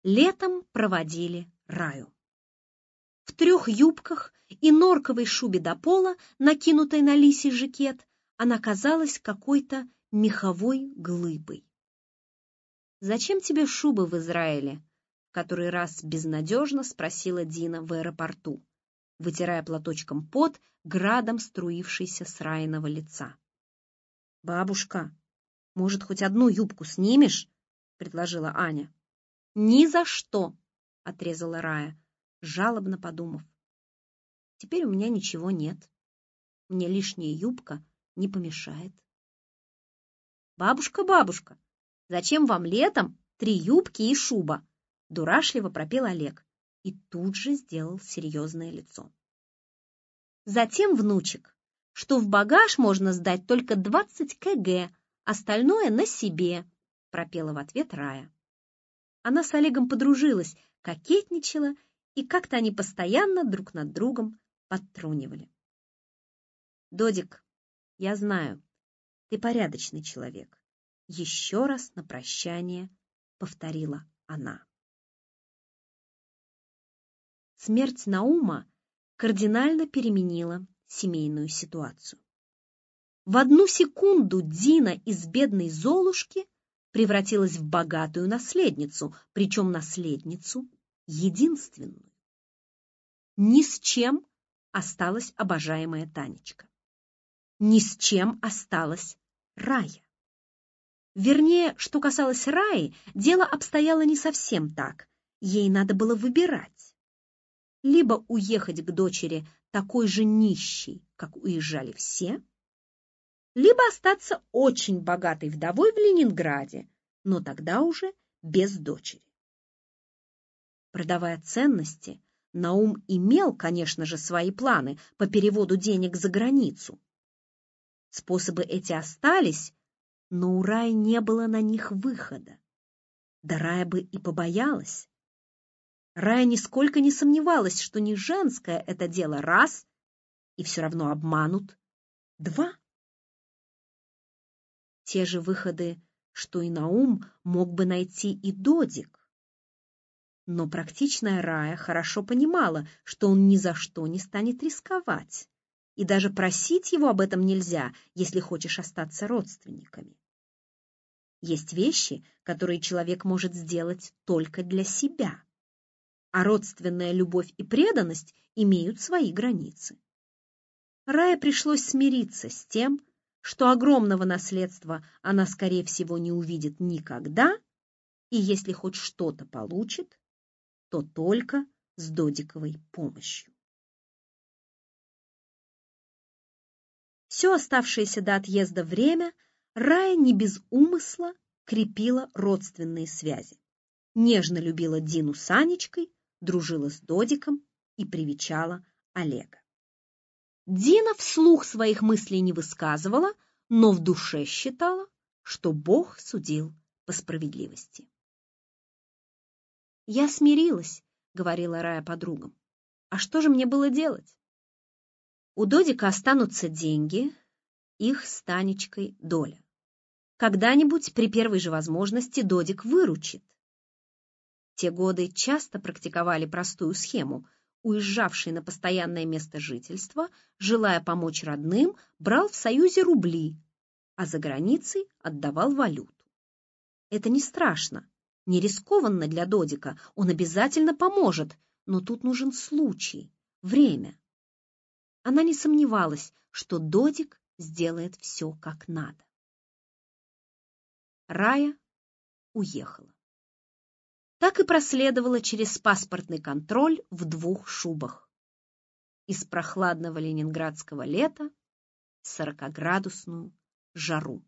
Летом проводили Раю. В 3 юбках и норковой шубе до пола, накинутой на лисий жакет, она казалась какой-то меховой глыбой. «Зачем тебе шуба в Израиле?» — в который раз безнадежно спросила Дина в аэропорту, вытирая платочком пот, градом струившийся с Раиного лица. «Бабушка, может, хоть одну юбку снимешь?» — предложила Аня. «Ни за что!» — отрезала Рая, жалобно подумав. «Теперь у меня ничего нет. Мне лишняя юбка не помешает». «Бабушка, бабушка, зачем вам летом 3 юбки и шуба?» — дурашливо пропел Олег и тут же сделал серьезное лицо. «Затем, внучек, что в багаж можно сдать только 20 кг, остальное на себе», — пропела в ответ Рая. Она с Олегом подружилась, кокетничала, и как-то они постоянно друг над другом подтрунивали. «Додик, я знаю, ты порядочный человек», — еще раз на прощание повторила она. Смерть Наума кардинально переменила семейную ситуацию. В 1 секунду Дина из бедной Золушки превратилась в богатую наследницу, причем наследницу единственную. Ни с чем осталась обожаемая Танечка. Ни с чем осталась Рая. Вернее, что касалось Раи, дело обстояло не совсем так. Ей надо было выбирать. Либо уехать к дочери такой же нищей, как уезжали все, либо остаться очень богатой вдовой в Ленинграде, но тогда уже без дочери. Продавая ценности, Наум имел, конечно же, свои планы по переводу денег за границу. Способы эти остались, но у Раи не было на них выхода. Да Рая бы и побоялась. Рая нисколько не сомневалась, что не женское это дело, раз, и все равно обманут, 2. Те же выходы, что и Наум, мог бы найти и Додик. Но практичная Рая хорошо понимала, что он ни за что не станет рисковать, и даже просить его об этом нельзя, если хочешь остаться родственниками. Есть вещи, которые человек может сделать только для себя, а родственная любовь и преданность имеют свои границы. Рае пришлось смириться с тем, что огромного наследства она, скорее всего, не увидит никогда, и если хоть что-то получит, то только с Додиковой помощью. Все оставшееся до отъезда время Рая не без умысла крепила родственные связи. Нежно любила Дину с Анечкой, дружила с Додиком и привечала Олега. Дина вслух своих мыслей не высказывала, но в душе считала, что Бог судил по справедливости. «Я смирилась», — говорила Рая подругам. «А что же мне было делать? У Додика останутся деньги, их с Танечкой доля. Когда-нибудь при первой же возможности Додик выручит». Те годы часто практиковали простую схему. Уезжавший на постоянное место жительства, желая помочь родным, брал в Союзе рубли, а за границей отдавал валюту. Это не страшно, не рискованно для Додика, он обязательно поможет, но тут нужен случай, время. Она не сомневалась, что Додик сделает все как надо. Рая уехала. Так и проследовала через паспортный контроль в 2 шубах. Из прохладного ленинградского лета в 40-градусную жару.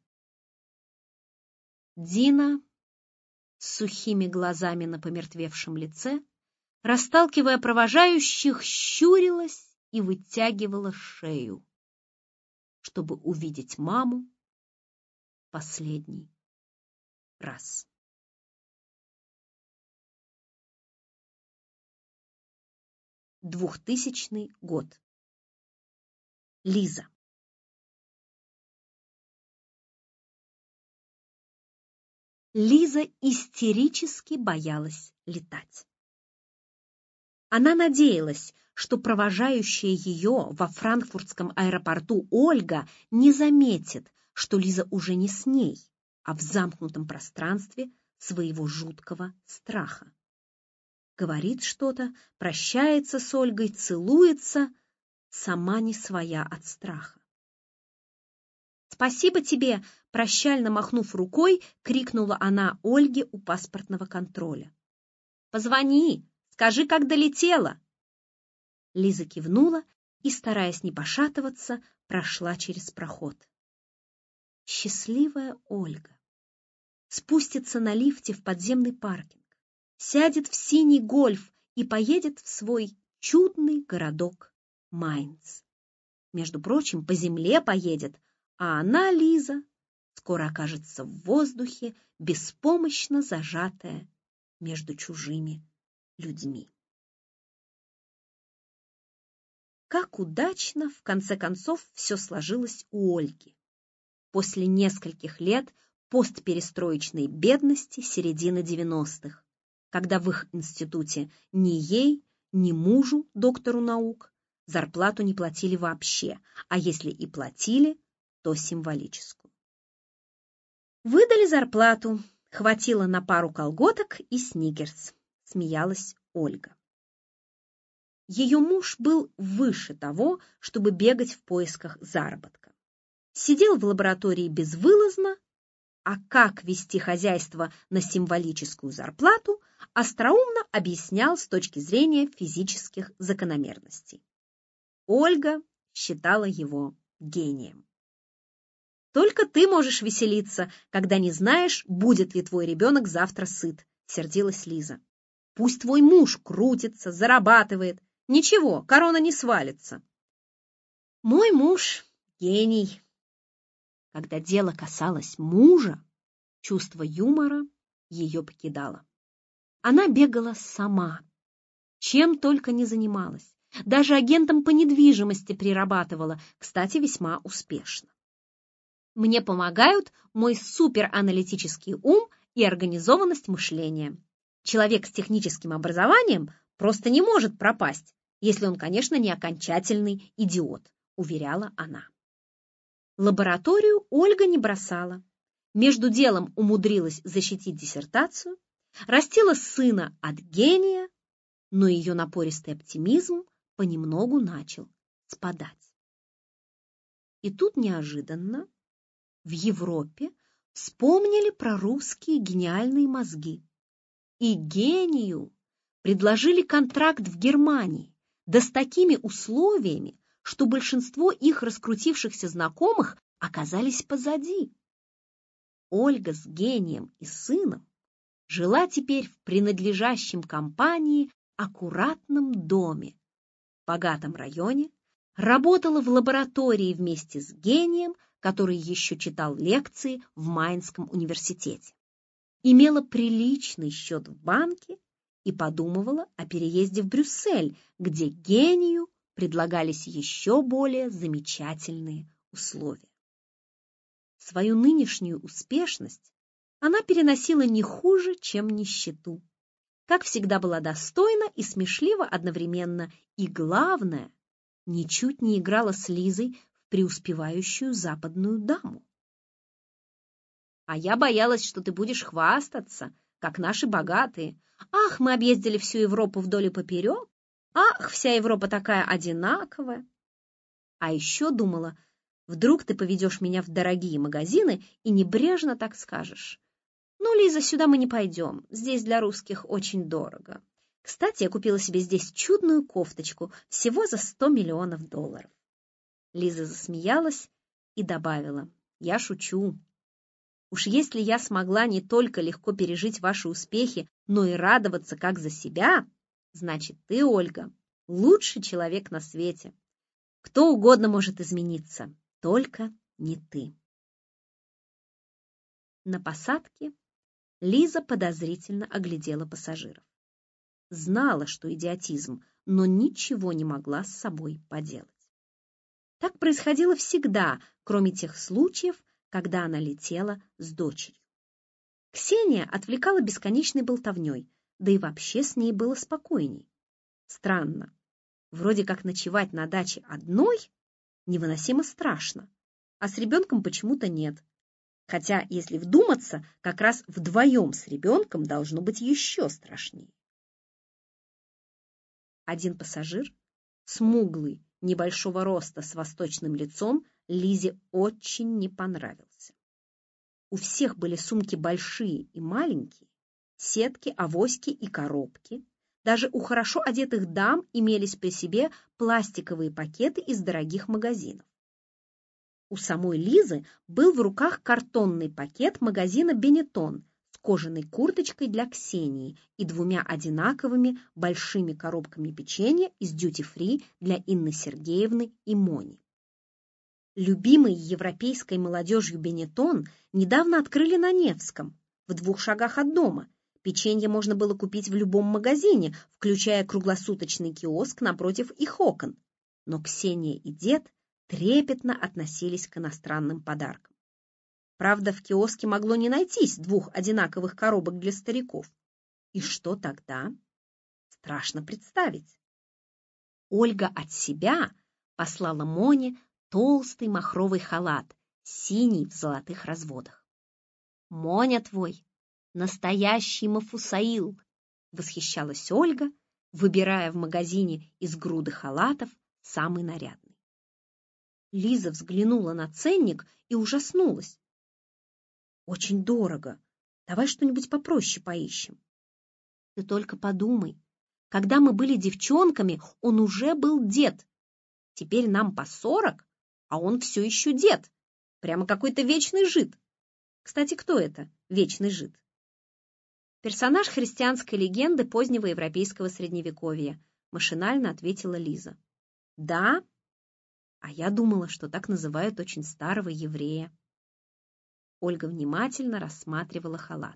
Дина с сухими глазами на помертвевшем лице, расталкивая провожающих, щурилась и вытягивала шею, чтобы увидеть маму последний раз. 2000 год. Лиза. Лиза истерически боялась летать. Она надеялась, что провожающая ее во франкфуртском аэропорту Ольга не заметит, что Лиза уже не с ней, а в замкнутом пространстве своего жуткого страха. Говорит что-то, прощается с Ольгой, целуется, сама не своя от страха. «Спасибо тебе!» – прощально махнув рукой, крикнула она Ольге у паспортного контроля. «Позвони, скажи, как долетела!» Лиза кивнула и, стараясь не пошатываться, прошла через проход. Счастливая Ольга спустится на лифте в подземный паркинг, сядет в синий гольф и поедет в свой чудный городок Майнц. Между прочим, по земле поедет, а она, Лиза, скоро окажется в воздухе, беспомощно зажатая между чужими людьми. Как удачно, в конце концов, все сложилось у Ольги. После нескольких лет постперестроечной бедности середины 90-х, когда в их институте ни ей, ни мужу, доктору наук, зарплату не платили вообще, а если и платили, то символическую. Выдали зарплату, хватило на пару колготок и сникерс, смеялась Ольга. Ее муж был выше того, чтобы бегать в поисках заработка. Сидел в лаборатории безвылазно, а как вести хозяйство на символическую зарплату, остроумно объяснял с точки зрения физических закономерностей. Ольга считала его гением. «Только ты можешь веселиться, когда не знаешь, будет ли твой ребенок завтра сыт», — сердилась Лиза. «Пусть твой муж крутится, зарабатывает. Ничего, корона не свалится». «Мой муж — гений». Когда дело касалось мужа, чувство юмора ее покидало. Она бегала сама, чем только не занималась. Даже агентом по недвижимости прирабатывала, кстати, весьма успешно. Мне помогают мой супераналитический ум и организованность мышления. Человек с техническим образованием просто не может пропасть, если он, конечно, не окончательный идиот, уверяла она. Лабораторию Ольга не бросала. Между делом умудрилась защитить диссертацию, растила сына от гения, но ее напористый оптимизм понемногу начал спадать. И тут неожиданно в Европе вспомнили про русские гениальные мозги. И гению предложили контракт в Германии, да с такими условиями, что большинство их раскрутившихся знакомых оказались позади. Ольга с гением и сыном жила теперь в принадлежащем компании аккуратном доме в богатом районе, работала в лаборатории вместе с гением, который еще читал лекции в Майнском университете, имела приличный счет в банке и подумывала о переезде в Брюссель, где гению предлагались еще более замечательные условия. Свою нынешнюю успешность она переносила не хуже, чем нищету. Как всегда, была достойна и смешлива одновременно, и, главное, ничуть не играла с Лизой в преуспевающую западную даму. «А я боялась, что ты будешь хвастаться, как наши богатые. Ах, мы объездили всю Европу вдоль и поперек. Ах, вся Европа такая одинаковая. А еще думала, вдруг ты поведешь меня в дорогие магазины и небрежно так скажешь: ну, Лиза, сюда мы не пойдем, здесь для русских очень дорого. Кстати, я купила себе здесь чудную кофточку, всего за $100 миллионов. Лиза засмеялась и добавила: я шучу. Уж если я смогла не только легко пережить ваши успехи, но и радоваться как за себя, значит, ты, Ольга, лучший человек на свете. Кто угодно может измениться, только не ты. На посадке Лиза подозрительно оглядела пассажиров. Знала, что идиотизм, но ничего не могла с собой поделать. Так происходило всегда, кроме тех случаев, когда она летела с дочерью. Ксения отвлекала бесконечной болтовней, да и вообще с ней было спокойней. Странно. Вроде как ночевать на даче одной невыносимо страшно, а с ребенком почему-то нет. Хотя, если вдуматься, как раз вдвоем с ребенком должно быть еще страшнее. Один пассажир, смуглый, небольшого роста с восточным лицом, Лизе очень не понравился. У всех были сумки большие и маленькие, сетки, авоськи и коробки. Даже у хорошо одетых дам имелись при себе пластиковые пакеты из дорогих магазинов. У самой Лизы был в руках картонный пакет магазина «Бенетон» с кожаной курточкой для Ксении и 2 одинаковыми большими коробками печенья из дьюти-фри для Инны Сергеевны и Мони. Любимый европейской молодежью «Бенетон» недавно открыли на Невском, в 2 шагах от дома. Печенье можно было купить в любом магазине, включая круглосуточный киоск напротив их окон. Но Ксения и дед трепетно относились к иностранным подаркам. Правда, в киоске могло не найтись 2 одинаковых коробок для стариков. И что тогда? Страшно представить. Ольга от себя послала Моне толстый махровый халат, синий в золотых разводах. «Моня твой настоящий Мафусаил!» — восхищалась Ольга, выбирая в магазине из груды халатов самый нарядный. Лиза взглянула на ценник и ужаснулась. «Очень дорого. Давай что-нибудь попроще поищем». «Ты только подумай. Когда мы были девчонками, он уже был дед. Теперь нам по 40, а он все еще дед. Прямо какой-то вечный жид. Кстати, кто это, вечный жид?» «Персонаж христианской легенды позднего европейского средневековья», машинально ответила Лиза. «Да? А я думала, что так называют очень старого еврея». Ольга внимательно рассматривала халат.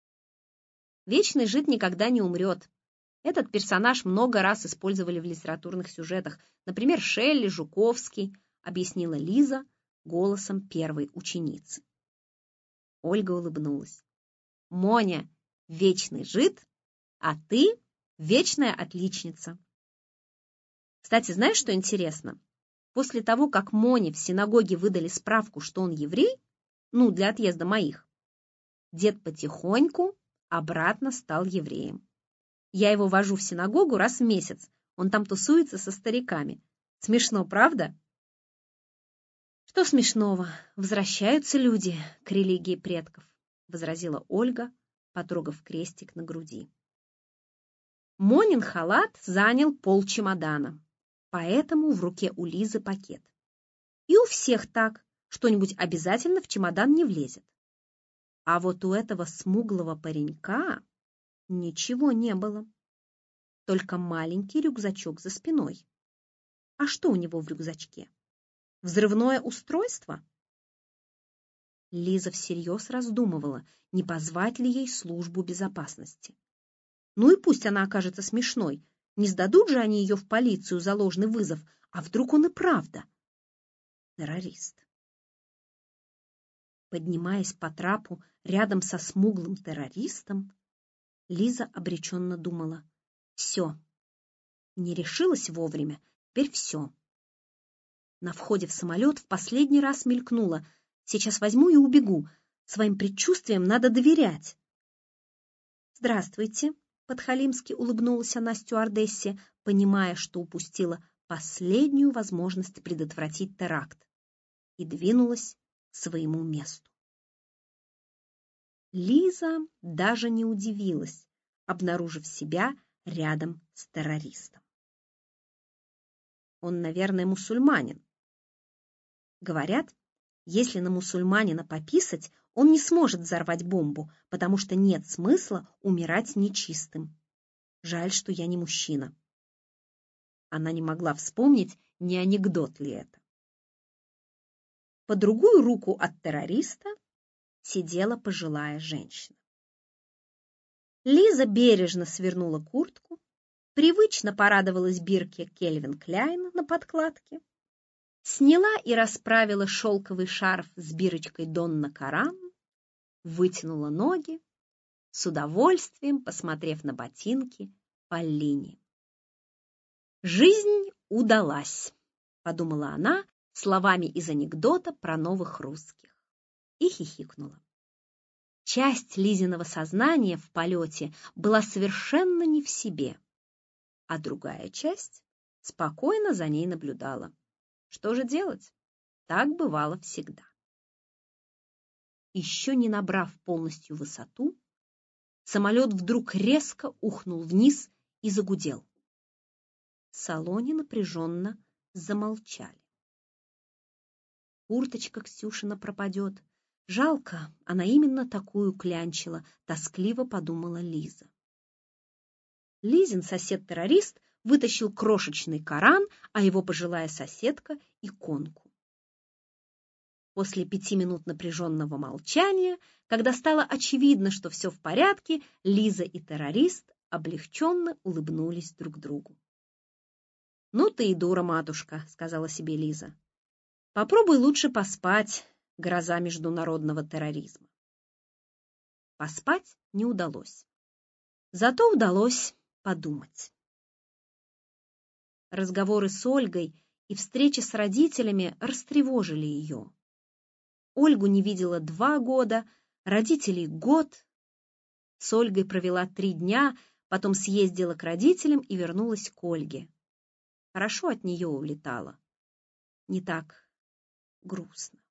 «Вечный жид никогда не умрет. Этот персонаж много раз использовали в литературных сюжетах, например, Шелли, Жуковский», объяснила Лиза голосом первой ученицы. Ольга улыбнулась. «Моня — вечный жид, а ты — вечная отличница». Кстати, знаешь, что интересно? После того, как Моне в синагоге выдали справку, что он еврей, для отъезда моих, дед потихоньку обратно стал евреем. Я его вожу в синагогу раз в месяц, он там тусуется со стариками. Смешно, правда? «Что смешного? Возвращаются люди к религии предков», возразила Ольга, потрогав крестик на груди. Монин халат занял полчемодана, поэтому в руке у Лизы пакет. И у всех так, что-нибудь обязательно в чемодан не влезет. А вот у этого смуглого паренька ничего не было. Только маленький рюкзачок за спиной. А что у него в рюкзачке? Взрывное устройство? Лиза всерьез раздумывала, не позвать ли ей службу безопасности. Ну и пусть она окажется смешной. Не сдадут же они ее в полицию за ложный вызов, а вдруг он и правда террорист. Поднимаясь по трапу рядом со смуглым террористом, Лиза обреченно думала: все, не решилась вовремя, теперь все. На входе в самолет в последний раз мелькнула: сейчас возьму и убегу, своим предчувствиям надо доверять. «Здравствуйте», — подхалимски улыбнулась она стюардессе, понимая, что упустила последнюю возможность предотвратить теракт, и двинулась к своему месту. Лиза даже не удивилась, обнаружив себя рядом с террористом. Он, наверное, мусульманин. Говорят, если на мусульманина пописать, он не сможет взорвать бомбу, потому что нет смысла умирать нечистым. Жаль, что я не мужчина. Она не могла вспомнить, не анекдот ли это. По другую руку от террориста сидела пожилая женщина. Лиза бережно свернула куртку, привычно порадовалась бирке Кельвин Кляйн на подкладке, сняла и расправила шелковый шарф с бирочкой Донна Каран, вытянула ноги с удовольствием посмотрев на ботинки Поллини. «Жизнь удалась», — подумала она словами из анекдота про новых русских и хихикнула. Часть Лизиного сознания в полете была совершенно не в себе, а другая часть спокойно за ней наблюдала. Что же делать? Так бывало всегда. Еще не набрав полностью высоту, самолет вдруг резко ухнул вниз и загудел. В салоне напряженно замолчали. Курточка Ксюшина пропадет. Жалко, она именно такую клянчила, тоскливо подумала Лиза. Лизин сосед-террорист вытащил крошечный Коран, а его пожилая соседка — иконку. После 5 минут напряженного молчания, когда стало очевидно, что все в порядке, Лиза и террорист облегченно улыбнулись друг другу. «Ну ты и дура, матушка», — сказала себе Лиза. «Попробуй лучше поспать, гроза международного терроризма». Поспать не удалось. Зато удалось подумать. Разговоры с Ольгой и встречи с родителями растревожили ее. Ольгу не видела 2 года, родителей год. С Ольгой провела 3 дня, потом съездила к родителям и вернулась к Ольге. Хорошо от нее улетала. Не так грустно.